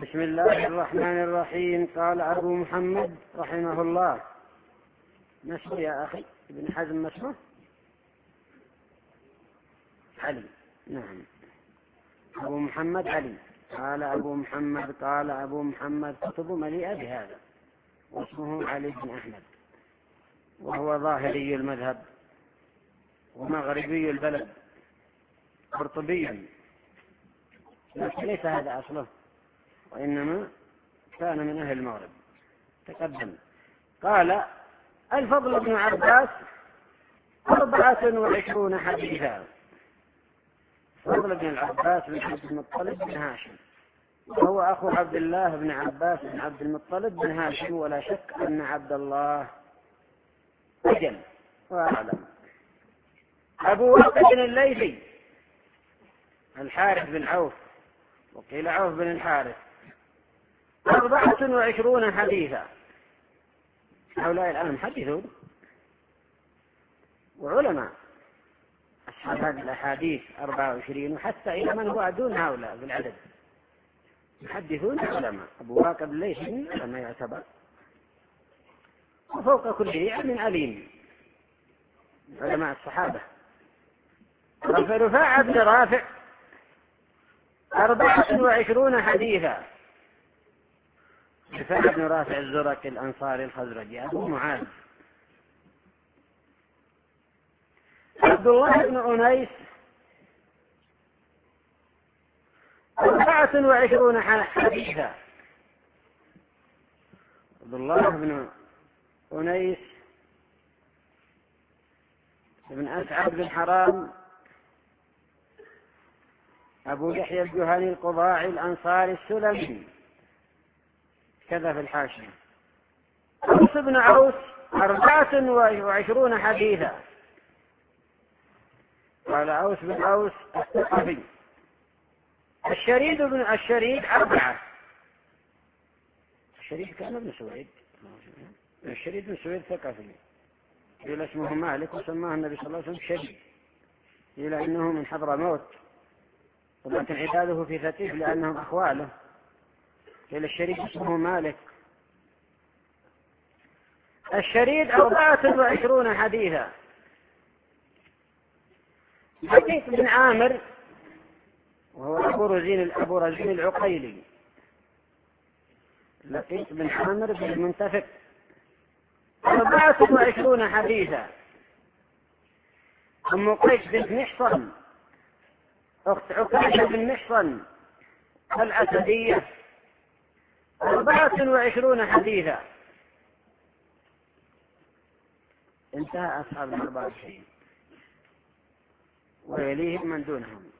بسم الله الرحمن الرحيم. قال أبو محمد رحمه الله، نسمه يا أخي ابن حزم نسمه علي. نعم، أبو محمد علي. قال أبو محمد قال أبو محمد كتب مليئة بهذا، واسمه علي بن أحمد، وهو ظاهري المذهب ومغربي البلد قرطبي، لكن ليس هذا أصله، وإنما كان من أهل المغرب تقدم. قال الفضل بن عباس 24 حديثا. فضل بن العباس بن عبد المطلب بن هاشم، وهو أخو عبد الله بن عباس بن عبد المطلب بن هاشم، ولا شك أن عبد الله أجل وأعلم. أبو واقد الليثي الحارث بن عوف، وقيل عوف بن الحارث، 24 حديثا. هؤلاء الآن محدثون وعلماء، أصحاب هذه الأحاديث 24، وحتى إلى من هو دون هؤلاء بالعدد محدثون علماء. أبو واقد الليثي لما يعتبر، وفوق كله علم عليم علماء الصحابة. رفاعة بن رافع 24 حديثا. رفاعة بن رافع الزرقي الأنصاري الخزرجي أبو معاذ. عبد الله بن أنيس 24 حديثا. عبد الله بن أنيس بن أسعد بن حرام أبو يحيى الجهني القضاعي الأنصاري السلمي، كذا في الحاشية. أوس بن عوس 24 حديثا. قال أوس بن عوس الثقفي. الشريد 4. الشريد كان ابن سويد، الشريد بن سويد ثقفي، قيل اسمه مالك، وسماه النبي صلى الله عليه وسلم شريد، قيل إنه من حضرموت، ولكن عداده في ثقيف لأنهم أخواله، قيل الشريد اسمه مالك. الشريد 24 حديثا. لقيط بن عامر، وهو أبو رزين العقيلي، لقيط بن عامر بن المنتفق 24 حديثا. أم قيس بنت محصن أخت عكاشة بن محصن الأسدية 24 حديثا. انتهى أصحاب 24، ويليهم من دونهم.